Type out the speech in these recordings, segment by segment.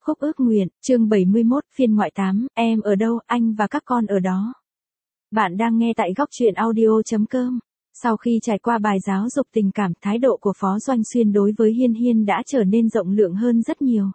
Khúc ước nguyện, chương 71, phiên ngoại 8, em ở đâu, anh và các con ở đó. Bạn đang nghe tại góc truyện audio.com. Sau khi trải qua bài giáo dục tình cảm, thái độ của Phó Doanh Xuyên đối với Hiên Hiên đã trở nên rộng lượng hơn rất nhiều.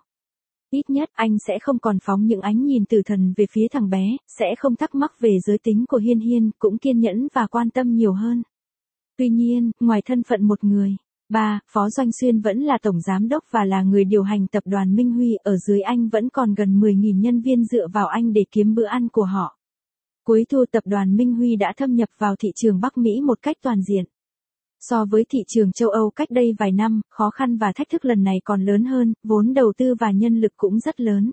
Ít nhất anh sẽ không còn phóng những ánh nhìn tử thần về phía thằng bé, sẽ không thắc mắc về giới tính của Hiên Hiên, cũng kiên nhẫn và quan tâm nhiều hơn. Tuy nhiên, ngoài thân phận một người, Phó Doanh Xuyên vẫn là tổng giám đốc và là người điều hành tập đoàn Minh Huy, ở dưới anh vẫn còn gần 10.000 nhân viên dựa vào anh để kiếm bữa ăn của họ. Cuối thu tập đoàn Minh Huy đã thâm nhập vào thị trường Bắc Mỹ một cách toàn diện. So với thị trường châu Âu cách đây vài năm, khó khăn và thách thức lần này còn lớn hơn, vốn đầu tư và nhân lực cũng rất lớn.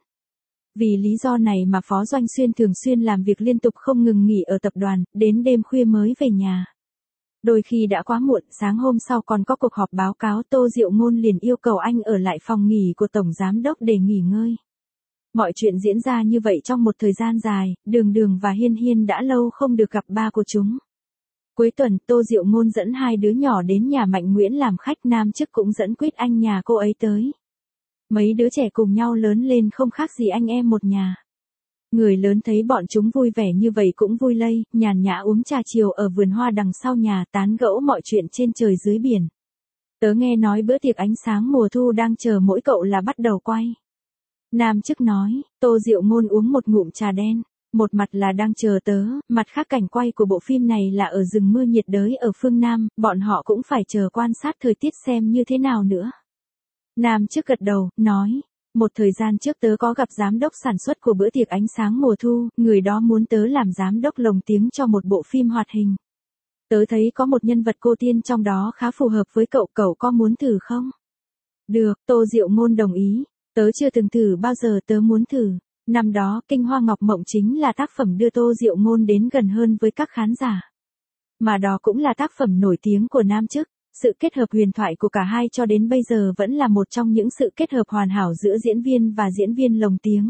Vì lý do này mà Phó Doanh Xuyên thường xuyên làm việc liên tục không ngừng nghỉ ở tập đoàn, đến đêm khuya mới về nhà. Đôi khi đã quá muộn, sáng hôm sau còn có cuộc họp báo cáo, Tô Diệu Ngôn liền yêu cầu anh ở lại phòng nghỉ của Tổng Giám đốc để nghỉ ngơi. Mọi chuyện diễn ra như vậy trong một thời gian dài, Đường Đường và Hiên Hiên đã lâu không được gặp ba của chúng. Cuối tuần, Tô Diệu Ngôn dẫn hai đứa nhỏ đến nhà Mạnh Nguyễn làm khách, Nam Chức cũng dẫn Quýt Anh nhà cô ấy tới. Mấy đứa trẻ cùng nhau lớn lên không khác gì anh em một nhà. Người lớn thấy bọn chúng vui vẻ như vậy cũng vui lây, nhàn nhã uống trà chiều ở vườn hoa đằng sau nhà, tán gẫu mọi chuyện trên trời dưới biển. Tớ nghe nói bữa tiệc ánh sáng mùa thu đang chờ mỗi cậu là bắt đầu quay. Nam Chức nói. Tô Diệu Ngôn uống một ngụm trà đen. Một mặt là đang chờ tớ, mặt khác cảnh quay của bộ phim này là ở rừng mưa nhiệt đới ở phương Nam, bọn họ cũng phải chờ quan sát thời tiết xem như thế nào nữa. Nam Chức gật đầu, nói. Một thời gian trước tớ có gặp giám đốc sản xuất của bữa tiệc ánh sáng mùa thu, người đó muốn tớ làm giám đốc lồng tiếng cho một bộ phim hoạt hình. Tớ thấy có một nhân vật cô tiên trong đó khá phù hợp với cậu, cậu có muốn thử không? Được, Tô Diệu Ngôn đồng ý. Tớ chưa từng thử bao giờ, tớ muốn thử. Năm đó, Kinh Hoa Ngọc Mộng chính là tác phẩm đưa Tô Diệu Ngôn đến gần hơn với các khán giả. Mà đó cũng là tác phẩm nổi tiếng của Nam Chức. Sự kết hợp huyền thoại của cả hai cho đến bây giờ vẫn là một trong những sự kết hợp hoàn hảo giữa diễn viên và diễn viên lồng tiếng.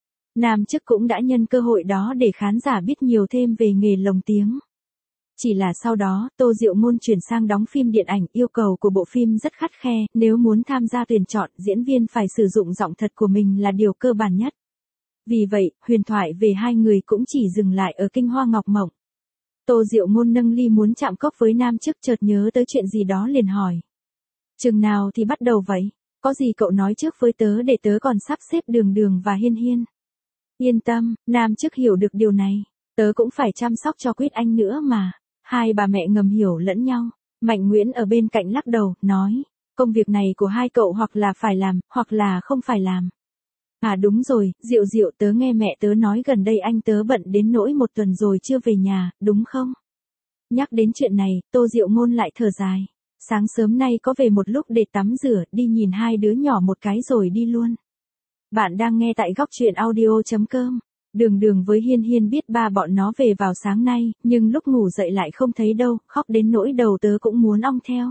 Nam Chức cũng đã nhân cơ hội đó để khán giả biết nhiều thêm về nghề lồng tiếng. Chỉ là sau đó, Tô Diệu Ngôn chuyển sang đóng phim điện ảnh, yêu cầu của bộ phim rất khắt khe, nếu muốn tham gia tuyển chọn, diễn viên phải sử dụng giọng thật của mình là điều cơ bản nhất. Vì vậy, huyền thoại về hai người cũng chỉ dừng lại ở Kinh Hoa Ngọc Mộng. Tô Diệu Ngôn nâng ly muốn chạm cốc với Nam Chức, chợt nhớ tới chuyện gì đó liền hỏi. Chừng nào thì bắt đầu vậy? Có gì cậu nói trước với tớ để tớ còn sắp xếp Đường Đường và Hiên Hiên. Yên tâm, Nam Chức hiểu được điều này. Tớ cũng phải chăm sóc cho Quýt Anh nữa mà. Hai bà mẹ ngầm hiểu lẫn nhau. Mạnh Nguyễn ở bên cạnh lắc đầu, nói. Công việc này của hai cậu hoặc là phải làm, hoặc là không phải làm. À đúng rồi, Diệu Diệu, tớ nghe mẹ tớ nói gần đây anh tớ bận đến nỗi một tuần rồi chưa về nhà, đúng không? Nhắc đến chuyện này, Tô Diệu Ngôn lại thở dài. Sáng sớm nay có về một lúc để tắm rửa, đi nhìn hai đứa nhỏ một cái rồi đi luôn. Bạn đang nghe tại góc truyện audio.com. Đường Đường với Hiên Hiên biết ba bọn nó về vào sáng nay, nhưng lúc ngủ dậy lại không thấy đâu, khóc đến nỗi đầu tớ cũng muốn ong theo.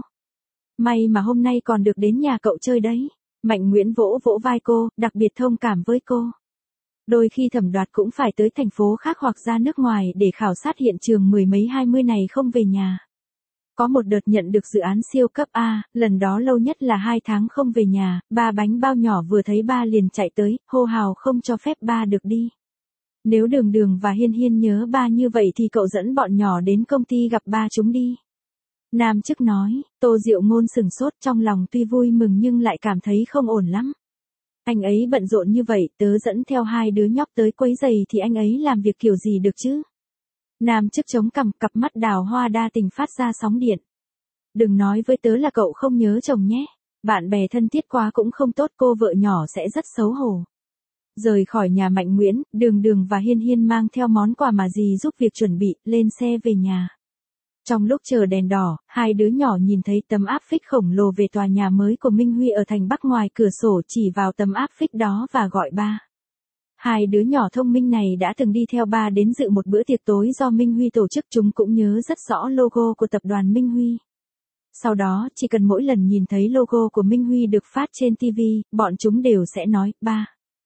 May mà hôm nay còn được đến nhà cậu chơi đấy. Mạnh Nguyễn vỗ vỗ vai cô, đặc biệt thông cảm với cô. Đôi khi Thẩm Đoạt cũng phải tới thành phố khác hoặc ra nước ngoài để khảo sát hiện trường, mười mấy 20 này không về nhà. Có một đợt nhận được dự án siêu cấp A, lần đó lâu nhất là 2 tháng không về nhà, ba bánh bao nhỏ vừa thấy ba liền chạy tới, hô hào không cho phép ba được đi. Nếu Đường Đường và Hiên Hiên nhớ ba như vậy thì cậu dẫn bọn nhỏ đến công ty gặp ba chúng đi. Nam Chức nói. Tô Diệu Ngôn sừng sốt, trong lòng tuy vui mừng nhưng lại cảm thấy không ổn lắm. Anh ấy bận rộn như vậy, tớ dẫn theo hai đứa nhóc tới quấy giày thì anh ấy làm việc kiểu gì được chứ? Nam Chức chống cằm, cặp mắt đào hoa đa tình phát ra sóng điện. Đừng nói với tớ là cậu không nhớ chồng nhé. Bạn bè thân thiết quá cũng không tốt, cô vợ nhỏ sẽ rất xấu hổ. Rời khỏi nhà Mạnh Nguyễn, Đường Đường và Hiên Hiên mang theo món quà mà dì giúp việc chuẩn bị, lên xe về nhà. Trong lúc chờ đèn đỏ, hai đứa nhỏ nhìn thấy tấm áp phích khổng lồ về tòa nhà mới của Minh Huy ở thành Bắc, ngoài cửa sổ chỉ vào tấm áp phích đó và gọi ba. Hai đứa nhỏ thông minh này đã từng đi theo ba đến dự một bữa tiệc tối do Minh Huy tổ chức, chúng cũng nhớ rất rõ logo của tập đoàn Minh Huy. Sau đó, chỉ cần mỗi lần nhìn thấy logo của Minh Huy được phát trên TV, bọn chúng đều sẽ nói, ba.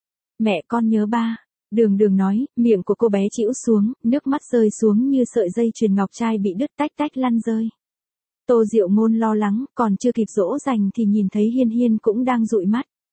Mẹ con nhớ ba. Đường Đường nói, miệng của cô bé chĩu xuống, nước mắt rơi xuống như sợi dây chuyền ngọc trai bị đứt tách tách lăn rơi. Tô Diệu Ngôn lo lắng, còn chưa kịp dỗ dành thì nhìn thấy Hiên Hiên cũng đang dụi mắt.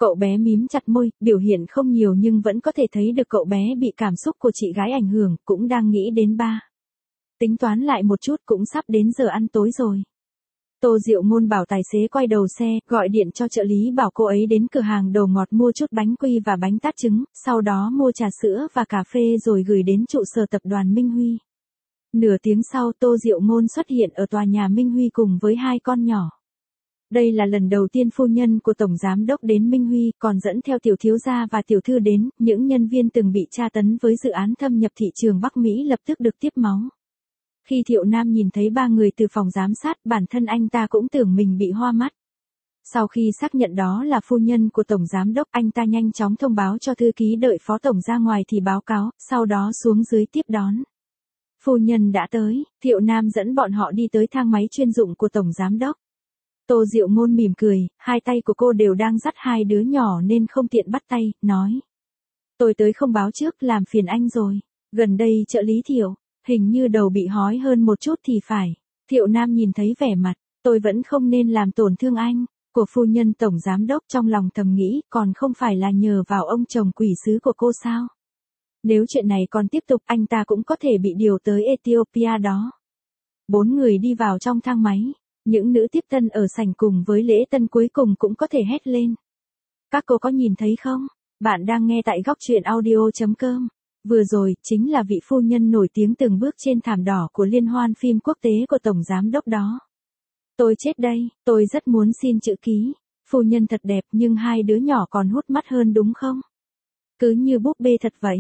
Cậu bé mím chặt môi, biểu hiện không nhiều nhưng vẫn có thể thấy được cậu bé bị cảm xúc của chị gái ảnh hưởng, cũng đang nghĩ đến ba. Tính toán lại một chút cũng sắp đến giờ ăn tối rồi. Tô Diệu Ngôn bảo tài xế quay đầu xe, gọi điện cho trợ lý bảo cô ấy đến cửa hàng đồ ngọt mua chút bánh quy và bánh tát trứng, sau đó mua trà sữa và cà phê rồi gửi đến trụ sở tập đoàn Minh Huy. Nửa tiếng sau Tô Diệu Ngôn xuất hiện ở tòa nhà Minh Huy cùng với hai con nhỏ. Đây là lần đầu tiên phu nhân của Tổng Giám đốc đến Minh Huy, còn dẫn theo tiểu thiếu gia và tiểu thư đến, những nhân viên từng bị tra tấn với dự án thâm nhập thị trường Bắc Mỹ lập tức được tiếp máu. Khi Thiệu Nam nhìn thấy ba người từ phòng giám sát, bản thân anh ta cũng tưởng mình bị hoa mắt. Sau khi xác nhận đó là phu nhân của Tổng Giám đốc, anh ta nhanh chóng thông báo cho thư ký đợi Phó Tổng ra ngoài thì báo cáo, sau đó xuống dưới tiếp đón. Phu nhân đã tới, Thiệu Nam dẫn bọn họ đi tới thang máy chuyên dụng của Tổng Giám đốc. Tô Diệu Ngôn mỉm cười, hai tay của cô đều đang dắt hai đứa nhỏ nên không tiện bắt tay, nói. Tôi tới không báo trước, làm phiền anh rồi. Gần đây trợ lý Thiệu, hình như đầu bị hói hơn một chút thì phải. Thiệu Nam nhìn thấy vẻ mặt, tôi vẫn không nên làm tổn thương anh, của phu nhân Tổng Giám đốc, trong lòng thầm nghĩ, còn không phải là nhờ vào ông chồng quỷ sứ của cô sao. Nếu chuyện này còn tiếp tục anh ta cũng có thể bị điều tới Ethiopia đó. Bốn người đi vào trong thang máy. Những nữ tiếp tân ở sảnh cùng với lễ tân cuối cùng cũng có thể hét lên. Các cô có nhìn thấy không? Bạn đang nghe tại góc truyện audio.com. Vừa rồi, chính là vị phu nhân nổi tiếng từng bước trên thảm đỏ của liên hoan phim quốc tế của Tổng Giám đốc đó. Tôi chết đây, tôi rất muốn xin chữ ký. Phu nhân thật đẹp nhưng hai đứa nhỏ còn hút mắt hơn đúng không? Cứ như búp bê thật vậy.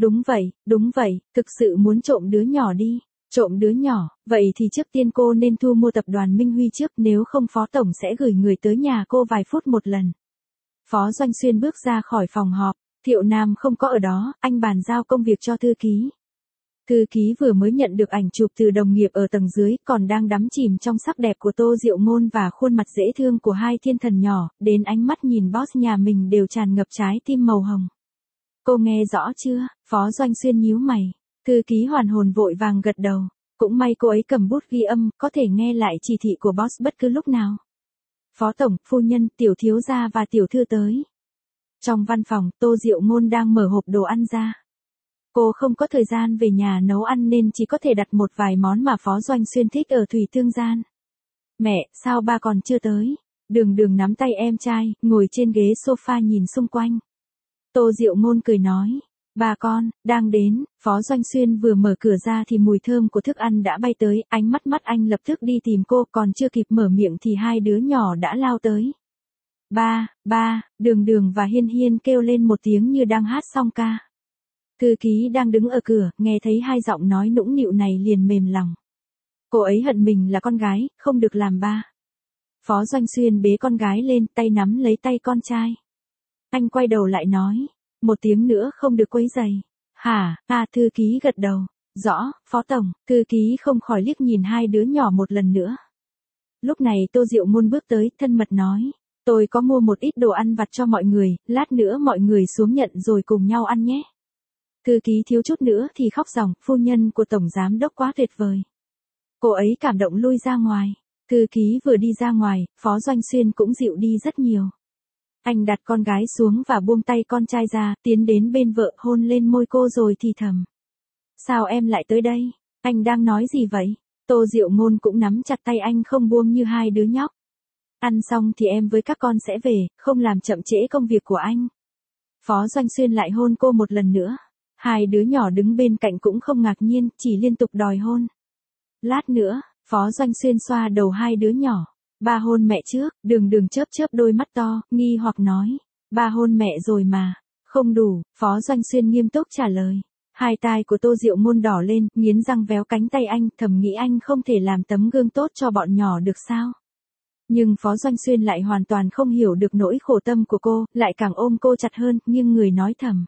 Đúng vậy, thực sự muốn trộm đứa nhỏ đi. Trộm đứa nhỏ, vậy thì trước tiên cô nên thu mua tập đoàn Minh Huy trước, nếu không Phó Tổng sẽ gửi người tới nhà cô vài phút một lần. Phó Doanh Xuyên bước ra khỏi phòng họp, Thiệu Nam không có ở đó, anh bàn giao công việc cho thư ký. Thư ký vừa mới nhận được ảnh chụp từ đồng nghiệp ở tầng dưới, còn đang đắm chìm trong sắc đẹp của Tô Diệu Ngôn và khuôn mặt dễ thương của hai thiên thần nhỏ, đến ánh mắt nhìn boss nhà mình đều tràn ngập trái tim màu hồng. Cô nghe rõ chưa? Phó Doanh Xuyên nhíu mày. Thư ký hoàn hồn vội vàng gật đầu, cũng may cô ấy cầm bút ghi âm, có thể nghe lại chỉ thị của boss bất cứ lúc nào. Phó Tổng, phu nhân, tiểu thiếu gia và tiểu thư tới. Trong văn phòng, Tô Diệu Ngôn đang mở hộp đồ ăn ra. Cô không có thời gian về nhà nấu ăn nên chỉ có thể đặt một vài món mà Phó Doanh Xuyên thích ở Thủy Tương Gian. Mẹ, sao ba còn chưa tới? Đường nắm tay em trai, ngồi trên ghế sofa nhìn xung quanh. Tô Diệu Ngôn cười nói. Bà con, đang đến. Phó Doanh Xuyên vừa mở cửa ra thì mùi thơm của thức ăn đã bay tới, ánh mắt anh lập tức đi tìm cô, còn chưa kịp mở miệng thì hai đứa nhỏ đã lao tới. Ba, Đường và Hiên kêu lên một tiếng như đang hát song ca. Thư ký đang đứng ở cửa, nghe thấy hai giọng nói nũng nịu này liền mềm lòng. Cô ấy hận mình là con gái, không được làm ba. Phó Doanh Xuyên bế con gái lên, tay nắm lấy tay con trai. Anh quay đầu lại nói. Một tiếng nữa không được quấy rầy. Hả? Thư ký gật đầu. Rõ, Phó Tổng. Thư ký không khỏi liếc nhìn hai đứa nhỏ một lần nữa. Lúc này Tô Diệu Ngôn bước tới, thân mật nói. Tôi có mua một ít đồ ăn vặt cho mọi người, lát nữa mọi người xuống nhận rồi cùng nhau ăn nhé. Thư ký thiếu chút nữa thì khóc ròng, phu nhân của Tổng Giám đốc quá tuyệt vời. Cô ấy cảm động lui ra ngoài. Thư ký vừa đi ra ngoài, Phó Doanh Xuyên cũng dịu đi rất nhiều. Anh đặt con gái xuống và buông tay con trai ra, tiến đến bên vợ hôn lên môi cô rồi thì thầm. Sao em lại tới đây? Anh đang nói gì vậy? Tô Diệu Ngôn cũng nắm chặt tay anh không buông như hai đứa nhóc. Ăn xong thì em với các con sẽ về, không làm chậm trễ công việc của anh. Phó Doanh Xuyên lại hôn cô một lần nữa. Hai đứa nhỏ đứng bên cạnh cũng không ngạc nhiên, chỉ liên tục đòi hôn. Lát nữa, Phó Doanh Xuyên xoa đầu hai đứa nhỏ. Ba hôn mẹ trước, đường chớp đôi mắt to, nghi hoặc nói. Ba hôn mẹ rồi mà. Không đủ, Phó Doanh Xuyên nghiêm túc trả lời. Hai tai của Tô Diệu Ngôn đỏ lên, nghiến răng véo cánh tay anh, thầm nghĩ anh không thể làm tấm gương tốt cho bọn nhỏ được sao. Nhưng Phó Doanh Xuyên lại hoàn toàn không hiểu được nỗi khổ tâm của cô, lại càng ôm cô chặt hơn, nhưng người nói thầm.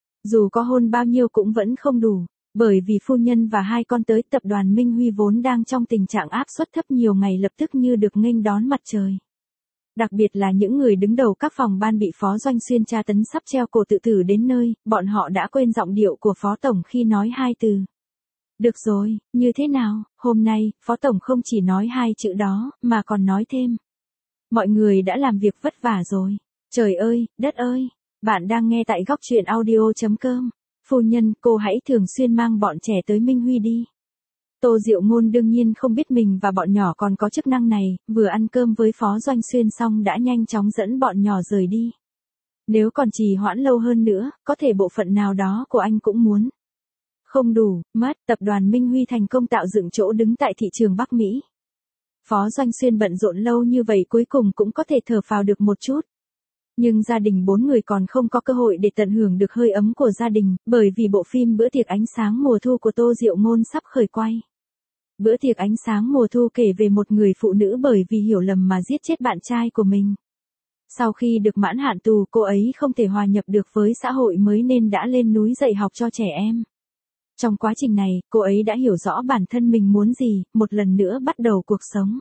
Dù có hôn bao nhiêu cũng vẫn không đủ. Bởi vì phu nhân và hai con tới, tập đoàn Minh Huy vốn đang trong tình trạng áp suất thấp nhiều ngày lập tức như được nghênh đón mặt trời. Đặc biệt là những người đứng đầu các phòng ban bị Phó Doanh Xuyên tra tấn sắp treo cổ tự tử đến nơi, bọn họ đã quên giọng điệu của Phó Tổng khi nói hai từ. Được rồi, như thế nào, hôm nay, Phó Tổng không chỉ nói hai chữ đó, mà còn nói thêm. Mọi người đã làm việc vất vả rồi. Trời ơi, đất ơi! Bạn đang nghe tại góc truyện audio.com. Phu nhân, cô hãy thường xuyên mang bọn trẻ tới Minh Huy đi. Tô Diệu Ngôn đương nhiên không biết mình và bọn nhỏ còn có chức năng này, vừa ăn cơm với Phó Doanh Xuyên xong đã nhanh chóng dẫn bọn nhỏ rời đi. Nếu còn trì hoãn lâu hơn nữa, có thể bộ phận nào đó của anh cũng muốn. Không đủ, mất, tập đoàn Minh Huy thành công tạo dựng chỗ đứng tại thị trường Bắc Mỹ. Phó Doanh Xuyên bận rộn lâu như vậy cuối cùng cũng có thể thở phào được một chút. Nhưng gia đình 4 người còn không có cơ hội để tận hưởng được hơi ấm của gia đình, bởi vì bộ phim Bữa tiệc ánh sáng mùa thu của Tô Diệu Ngôn sắp khởi quay. Bữa tiệc ánh sáng mùa thu kể về một người phụ nữ bởi vì hiểu lầm mà giết chết bạn trai của mình. Sau khi được mãn hạn tù, cô ấy không thể hòa nhập được với xã hội mới nên đã lên núi dạy học cho trẻ em. Trong quá trình này, cô ấy đã hiểu rõ bản thân mình muốn gì, một lần nữa bắt đầu cuộc sống.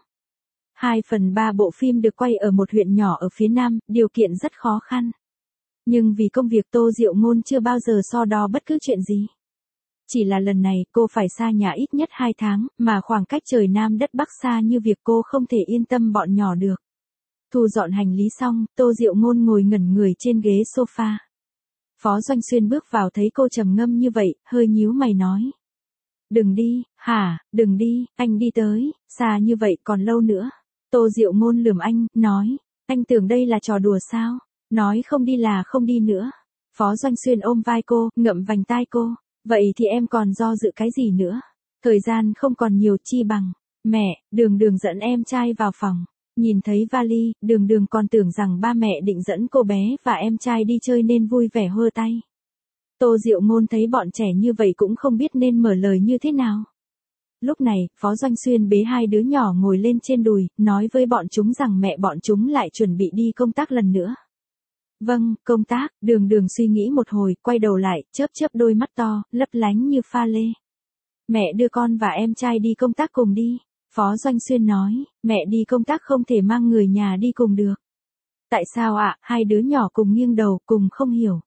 2/3 bộ phim được quay ở một huyện nhỏ ở phía Nam, điều kiện rất khó khăn. Nhưng vì công việc Tô Diệu Ngôn chưa bao giờ so đo bất cứ chuyện gì. Chỉ là lần này cô phải xa nhà ít nhất 2 tháng, mà khoảng cách trời Nam đất Bắc xa như việc cô không thể yên tâm bọn nhỏ được. Thu dọn hành lý xong, Tô Diệu Ngôn ngồi ngẩn người trên ghế sofa. Phó Doanh Xuyên bước vào thấy cô trầm ngâm như vậy, hơi nhíu mày nói. Đừng đi, hả, đừng đi, anh đi tới, xa như vậy còn lâu nữa. Tô Diệu Ngôn lườm anh, nói, anh tưởng đây là trò đùa sao, nói không đi là không đi nữa. Phó Doanh Xuyên ôm vai cô, ngậm vành tai cô, vậy thì em còn do dự cái gì nữa, thời gian không còn nhiều chi bằng, mẹ, Đường Đường dẫn em trai vào phòng. Nhìn thấy vali, Đường Đường còn tưởng rằng ba mẹ định dẫn cô bé và em trai đi chơi nên vui vẻ hơ tay. Tô Diệu Ngôn thấy bọn trẻ như vậy cũng không biết nên mở lời như thế nào. Lúc này, Phó Doanh Xuyên bế 2 đứa nhỏ ngồi lên trên đùi, nói với bọn chúng rằng mẹ bọn chúng lại chuẩn bị đi công tác lần nữa. Vâng, công tác, Đường Đường suy nghĩ một hồi, quay đầu lại, chớp chớp đôi mắt to, lấp lánh như pha lê. Mẹ đưa con và em trai đi công tác cùng đi. Phó Doanh Xuyên nói, mẹ đi công tác không thể mang người nhà đi cùng được. Tại sao ạ? 2 đứa nhỏ cùng nghiêng đầu, cùng không hiểu.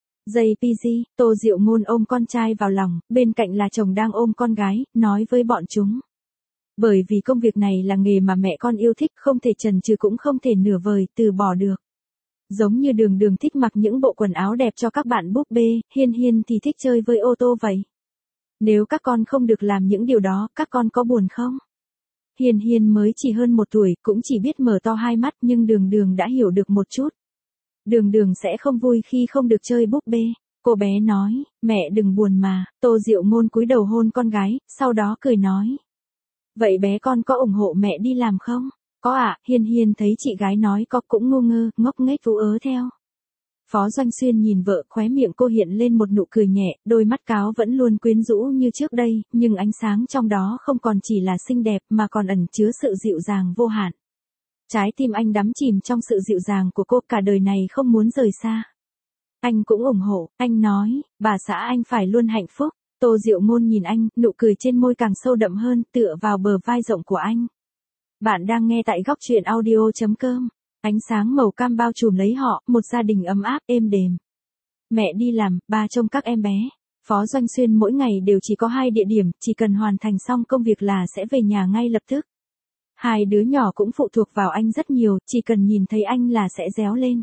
JPG, Tô Diệu Ngôn ôm con trai vào lòng, bên cạnh là chồng đang ôm con gái, nói với bọn chúng. Bởi vì công việc này là nghề mà mẹ con yêu thích, không thể chần chừ cũng không thể nửa vời, từ bỏ được. Giống như Đường Đường thích mặc những bộ quần áo đẹp cho các bạn búp bê, Hiên Hiên thì thích chơi với ô tô vậy. Nếu các con không được làm những điều đó, các con có buồn không? Hiên Hiên mới chỉ hơn 1 tuổi, cũng chỉ biết mở to 2 mắt nhưng Đường Đường đã hiểu được một chút. Đường Đường sẽ không vui khi không được chơi búp bê. Cô bé nói, mẹ đừng buồn mà. Tô Diệu Ngôn cúi đầu hôn con gái, sau đó cười nói. Vậy bé con có ủng hộ mẹ đi làm không? Có ạ, Hiên Hiên thấy chị gái nói có cũng ngu ngơ, ngốc nghếch vú ớ theo. Phó Doanh Xuyên nhìn vợ, khóe miệng cô hiện lên một nụ cười nhẹ, đôi mắt cáo vẫn luôn quyến rũ như trước đây, nhưng ánh sáng trong đó không còn chỉ là xinh đẹp mà còn ẩn chứa sự dịu dàng vô hạn. Trái tim anh đắm chìm trong sự dịu dàng của cô, cả đời này không muốn rời xa. Anh cũng ủng hộ, anh nói, bà xã anh phải luôn hạnh phúc. Tô Diệu Ngôn nhìn anh, nụ cười trên môi càng sâu đậm hơn, tựa vào bờ vai rộng của anh. Bạn đang nghe tại góc truyện audio.com. Ánh sáng màu cam bao trùm lấy họ, một gia đình ấm áp, êm đềm. Mẹ đi làm, ba trông các em bé. Phó Doanh Xuyên mỗi ngày đều chỉ có 2 địa điểm, chỉ cần hoàn thành xong công việc là sẽ về nhà ngay lập tức. 2 đứa nhỏ cũng phụ thuộc vào anh rất nhiều, chỉ cần nhìn thấy anh là sẽ réo lên.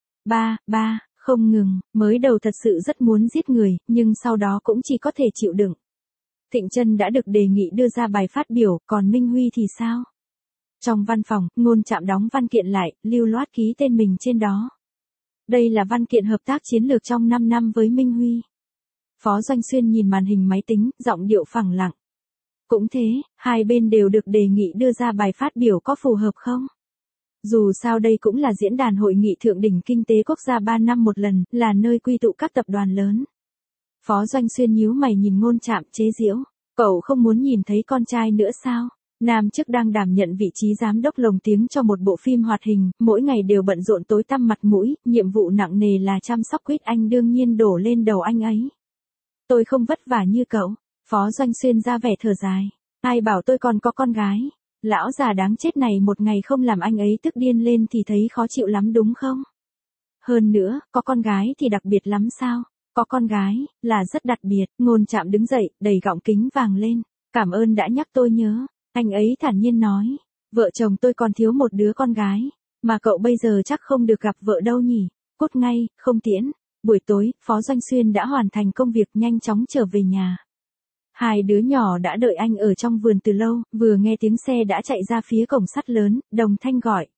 Ba, không ngừng, mới đầu thật sự rất muốn giết người, nhưng sau đó cũng chỉ có thể chịu đựng. Thịnh Trân đã được đề nghị đưa ra bài phát biểu, còn Minh Huy thì sao? Trong văn phòng, Ngôn Trạm đóng văn kiện lại, lưu loát ký tên mình trên đó. Đây là văn kiện hợp tác chiến lược trong 5 năm với Minh Huy. Phó Doanh Xuyên nhìn màn hình máy tính, giọng điệu phẳng lặng. Cũng thế, 2 bên đều được đề nghị đưa ra bài phát biểu có phù hợp không? Dù sao đây cũng là diễn đàn hội nghị thượng đỉnh kinh tế quốc gia 3 năm một lần, là nơi quy tụ các tập đoàn lớn. Phó Doanh Xuyên nhíu mày nhìn Ngôn Trạm chế giễu. Cậu không muốn nhìn thấy con trai nữa sao? Nam chức đang đảm nhận vị trí giám đốc lồng tiếng cho một bộ phim hoạt hình, mỗi ngày đều bận rộn tối tăm mặt mũi, nhiệm vụ nặng nề là chăm sóc Quýt Anh đương nhiên đổ lên đầu anh ấy. Tôi không vất vả như cậu. Phó Doanh Xuyên ra vẻ thở dài. Ai bảo tôi còn có con gái. Lão già đáng chết này một ngày không làm anh ấy tức điên lên thì thấy khó chịu lắm đúng không? Hơn nữa, có con gái thì đặc biệt lắm sao? Có con gái, là rất đặc biệt. Ngôn Trạm đứng dậy, đầy gọng kính vàng lên. Cảm ơn đã nhắc tôi nhớ. Anh ấy thản nhiên nói. Vợ chồng tôi còn thiếu một đứa con gái. Mà cậu bây giờ chắc không được gặp vợ đâu nhỉ? Cút ngay, không tiễn. Buổi tối, Phó Doanh Xuyên đã hoàn thành công việc nhanh chóng trở về nhà. Hai đứa nhỏ đã đợi anh ở trong vườn từ lâu, vừa nghe tiếng xe đã chạy ra phía cổng sắt lớn, đồng thanh gọi.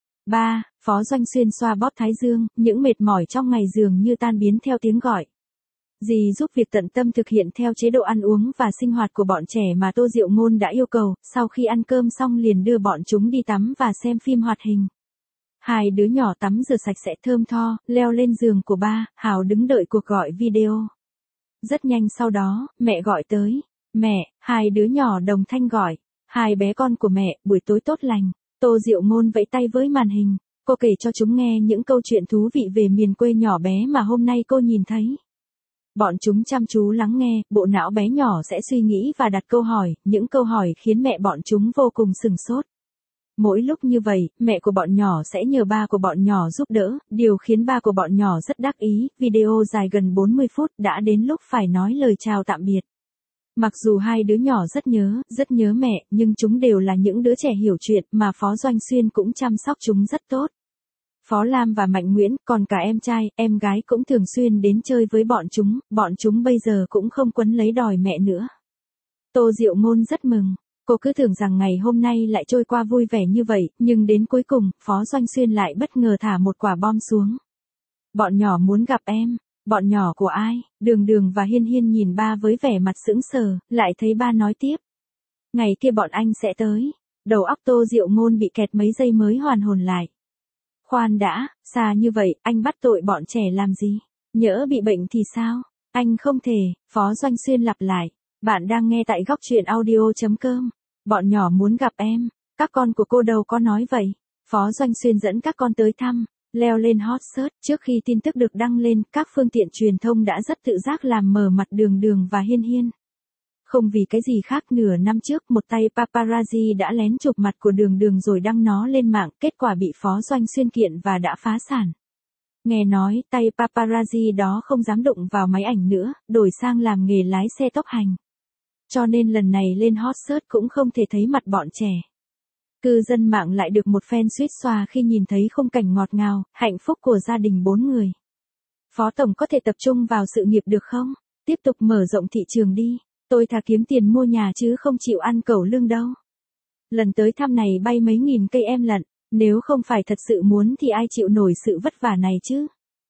Ba, Phó Doanh Xuyên xoa bóp thái dương, những mệt mỏi trong ngày dường như tan biến theo tiếng gọi. Dì giúp việc tận tâm thực hiện theo chế độ ăn uống và sinh hoạt của bọn trẻ mà Tô Diệu Ngôn đã yêu cầu, sau khi ăn cơm xong liền đưa bọn chúng đi tắm và xem phim hoạt hình. Hai đứa nhỏ tắm rửa sạch sẽ thơm tho, leo lên giường của ba, Hào đứng đợi cuộc gọi video. Rất nhanh sau đó, mẹ gọi tới. Mẹ, hai đứa nhỏ đồng thanh gọi. Hai bé con của mẹ, buổi tối tốt lành. Tô Diệu Ngôn vẫy tay với màn hình. Cô kể cho chúng nghe những câu chuyện thú vị về miền quê nhỏ bé mà hôm nay cô nhìn thấy. Bọn chúng chăm chú lắng nghe, bộ não bé nhỏ sẽ suy nghĩ và đặt câu hỏi, những câu hỏi khiến mẹ bọn chúng vô cùng sửng sốt. Mỗi lúc như vậy, mẹ của bọn nhỏ sẽ nhờ ba của bọn nhỏ giúp đỡ, điều khiến ba của bọn nhỏ rất đắc ý. Video dài gần 40 phút đã đến lúc phải nói lời chào tạm biệt. Mặc dù hai đứa nhỏ rất nhớ mẹ, nhưng chúng đều là những đứa trẻ hiểu chuyện mà Phó Doanh Xuyên cũng chăm sóc chúng rất tốt. Phó Lam và Mạnh Nguyễn, còn cả em trai, em gái cũng thường xuyên đến chơi với bọn chúng bây giờ cũng không quấn lấy đòi mẹ nữa. Tô Diệu Ngôn rất mừng. Cô cứ tưởng rằng ngày hôm nay lại trôi qua vui vẻ như vậy, nhưng đến cuối cùng, Phó Doanh Xuyên lại bất ngờ thả một quả bom xuống. Bọn nhỏ muốn gặp em. Bọn nhỏ của ai? Đường Đường và Hiên Hiên nhìn ba với vẻ mặt sững sờ, lại thấy ba nói tiếp. Ngày kia bọn anh sẽ tới. Đầu óc Tô Diệu Ngôn bị kẹt mấy giây mới hoàn hồn lại. Khoan đã, xa như vậy, anh bắt tội bọn trẻ làm gì? Nhỡ bị bệnh thì sao? Anh không thể, Phó Doanh Xuyên lặp lại. Bạn đang nghe tại góc truyện audio.com. Bọn nhỏ muốn gặp em. Các con của cô đâu có nói vậy. Phó Doanh Xuyên dẫn các con tới thăm. Leo lên hot search. Trước khi tin tức được đăng lên, các phương tiện truyền thông đã rất tự giác làm mờ mặt Đường Đường và Hiên Hiên. Không vì cái gì khác, nửa năm trước một tay paparazzi đã lén chụp mặt của Đường Đường rồi đăng nó lên mạng, kết quả bị Phó Doanh Xuyên kiện và đã phá sản. Nghe nói, tay paparazzi đó không dám đụng vào máy ảnh nữa, đổi sang làm nghề lái xe tốc hành. Cho nên lần này lên hot search cũng không thể thấy mặt bọn trẻ. Cư dân mạng lại được một phen suýt xoa khi nhìn thấy khung cảnh ngọt ngào, hạnh phúc của gia đình 4 người. Phó Tổng có thể tập trung vào sự nghiệp được không? Tiếp tục mở rộng thị trường đi. Tôi thà kiếm tiền mua nhà chứ không chịu ăn cẩu lương đâu. Lần tới thăm này bay mấy nghìn cây em lận, nếu không phải thật sự muốn thì ai chịu nổi sự vất vả này chứ?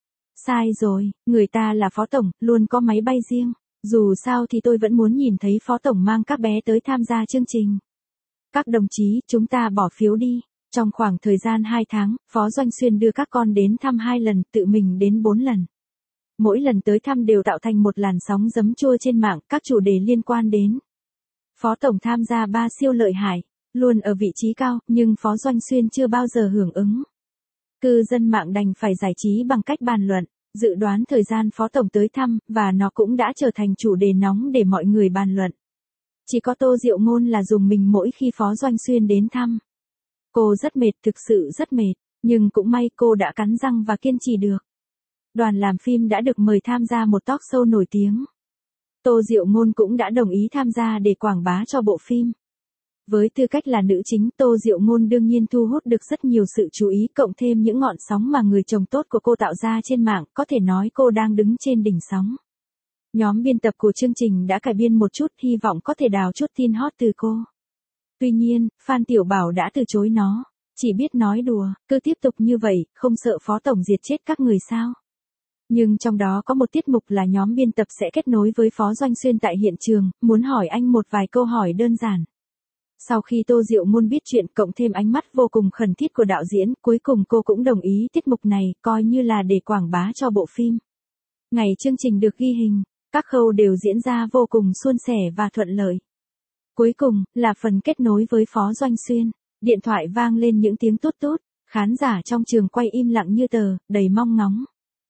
Sai rồi, người ta là Phó Tổng, luôn có máy bay riêng. Dù sao thì tôi vẫn muốn nhìn thấy Phó Tổng mang các bé tới tham gia chương trình. Các đồng chí, chúng ta bỏ phiếu đi. Trong khoảng thời gian 2 tháng, Phó Doanh Xuyên đưa các con đến thăm 2 lần, tự mình đến 4 lần. Mỗi lần tới thăm đều tạo thành một làn sóng giấm chua trên mạng, các chủ đề liên quan đến. Phó Tổng tham gia 3 siêu lợi hại, luôn ở vị trí cao, nhưng Phó Doanh Xuyên chưa bao giờ hưởng ứng. Cư dân mạng đành phải giải trí bằng cách bàn luận, dự đoán thời gian Phó Tổng tới thăm, và nó cũng đã trở thành chủ đề nóng để mọi người bàn luận. Chỉ có Tô Diệu Ngôn là dùng mình mỗi khi Phó Doanh Xuyên đến thăm. Cô rất mệt, thực sự rất mệt, nhưng cũng may cô đã cắn răng và kiên trì được. Đoàn làm phim đã được mời tham gia một talk show nổi tiếng. Tô Diệu Ngôn cũng đã đồng ý tham gia để quảng bá cho bộ phim. Với tư cách là nữ chính, Tô Diệu Ngôn đương nhiên thu hút được rất nhiều sự chú ý, cộng thêm những ngọn sóng mà người chồng tốt của cô tạo ra trên mạng, có thể nói cô đang đứng trên đỉnh sóng. Nhóm biên tập của chương trình đã cải biên một chút, hy vọng có thể đào chút tin hot từ cô. Tuy nhiên, Phan Tiểu Bảo đã từ chối nó, chỉ biết nói đùa, cứ tiếp tục như vậy, không sợ Phó Tổng diệt chết các người sao? Nhưng trong đó có một tiết mục là nhóm biên tập sẽ kết nối với Phó Doanh Xuyên tại hiện trường, muốn hỏi anh một vài câu hỏi đơn giản. Sau khi Tô Diệu Ngôn biết chuyện, cộng thêm ánh mắt vô cùng khẩn thiết của đạo diễn, cuối cùng cô cũng đồng ý tiết mục này, coi như là để quảng bá cho bộ phim. Ngày chương trình được ghi hình, các khâu đều diễn ra vô cùng suôn sẻ và thuận lợi. Cuối cùng, là phần kết nối với Phó Doanh Xuyên. Điện thoại vang lên những tiếng tút tút, khán giả trong trường quay im lặng như tờ, đầy mong ngóng.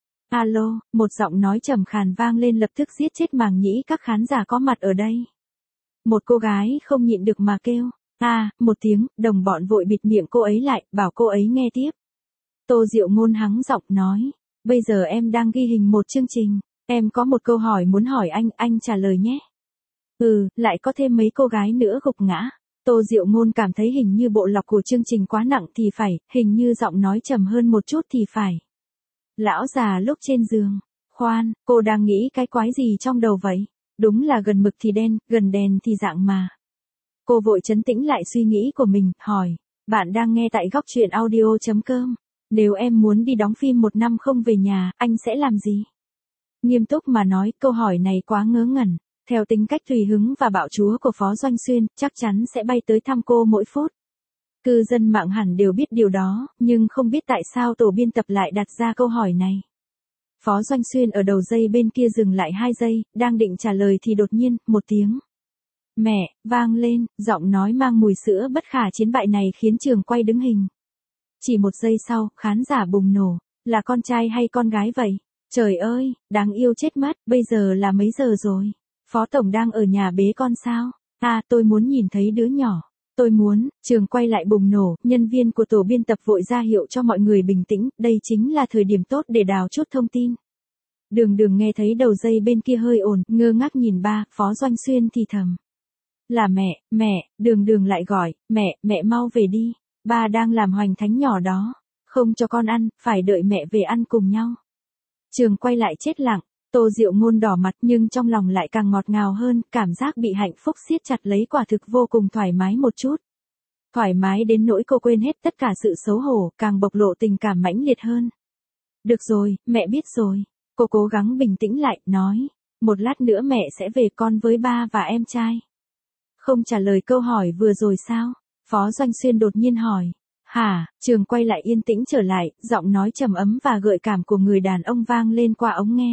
Alo, một giọng nói trầm khàn vang lên lập tức giết chết màng nhĩ các khán giả có mặt ở đây. Một cô gái không nhịn được mà kêu. Một tiếng, đồng bọn vội bịt miệng cô ấy lại, bảo cô ấy nghe tiếp. Tô Diệu Ngôn hắng giọng nói. Bây giờ em đang ghi hình một chương trình. Em có một câu hỏi muốn hỏi anh trả lời nhé. Lại có thêm mấy cô gái nữa gục ngã. Tô Diệu Ngôn cảm thấy hình như bộ lọc của chương trình quá nặng thì phải, hình như giọng nói trầm hơn một chút thì phải. Lão già lúc trên giường. Khoan, cô đang nghĩ cái quái gì trong đầu vậy? Đúng là gần mực thì đen, gần đèn thì dạng mà. Cô vội trấn tĩnh lại suy nghĩ của mình, hỏi. Bạn đang nghe tại góc truyện audio.com. Nếu em muốn đi đóng phim 1 năm không về nhà, anh sẽ làm gì? Nghiêm túc mà nói, câu hỏi này quá ngớ ngẩn. Theo tính cách tùy hứng và bạo chúa của Phó Doanh Xuyên, chắc chắn sẽ bay tới thăm cô mỗi phút. Cư dân mạng hẳn đều biết điều đó, nhưng không biết tại sao tổ biên tập lại đặt ra câu hỏi này. Phó Doanh Xuyên ở đầu dây bên kia dừng lại 2 giây, đang định trả lời thì đột nhiên, một tiếng. Mẹ, vang lên, giọng nói mang mùi sữa bất khả chiến bại này khiến trường quay đứng hình. Chỉ 1 giây sau, khán giả bùng nổ. Là con trai hay con gái vậy? Trời ơi, đáng yêu chết mất, bây giờ là mấy giờ rồi? Phó Tổng đang ở nhà bế con sao? À, tôi muốn nhìn thấy đứa nhỏ. Tôi muốn, trường quay lại bùng nổ, nhân viên của tổ biên tập vội ra hiệu cho mọi người bình tĩnh, đây chính là thời điểm tốt để đào chút thông tin. Đường Đường nghe thấy đầu dây bên kia hơi ồn, ngơ ngác nhìn ba, Phó Doanh Xuyên thì thầm. Là mẹ, Đường Đường lại gọi, mẹ mau về đi, ba đang làm hoành thánh nhỏ đó, không cho con ăn, phải đợi mẹ về ăn cùng nhau. Trường quay lại chết lặng. Tô Diệu Ngôn đỏ mặt nhưng trong lòng lại càng ngọt ngào hơn, cảm giác bị hạnh phúc siết chặt lấy quả thực vô cùng thoải mái một chút. Thoải mái đến nỗi cô quên hết tất cả sự xấu hổ, càng bộc lộ tình cảm mãnh liệt hơn. Được rồi, mẹ biết rồi. Cô cố gắng bình tĩnh lại, nói. Một lát nữa mẹ sẽ về con với ba và em trai. Không trả lời câu hỏi vừa rồi sao? Phó Doanh Xuyên đột nhiên hỏi. Hả, trường quay lại yên tĩnh trở lại, giọng nói trầm ấm và gợi cảm của người đàn ông vang lên qua ống nghe.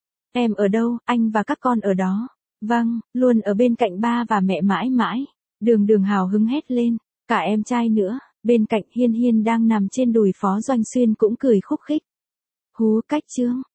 Em ở đâu, anh và các con ở đó. Vâng, luôn ở bên cạnh ba và mẹ mãi mãi. Đường Đường hào hứng hét lên, cả em trai nữa. Bên cạnh Hiên Hiên đang nằm trên đùi Phó Doanh Xuyên cũng cười khúc khích. Hú cách chương.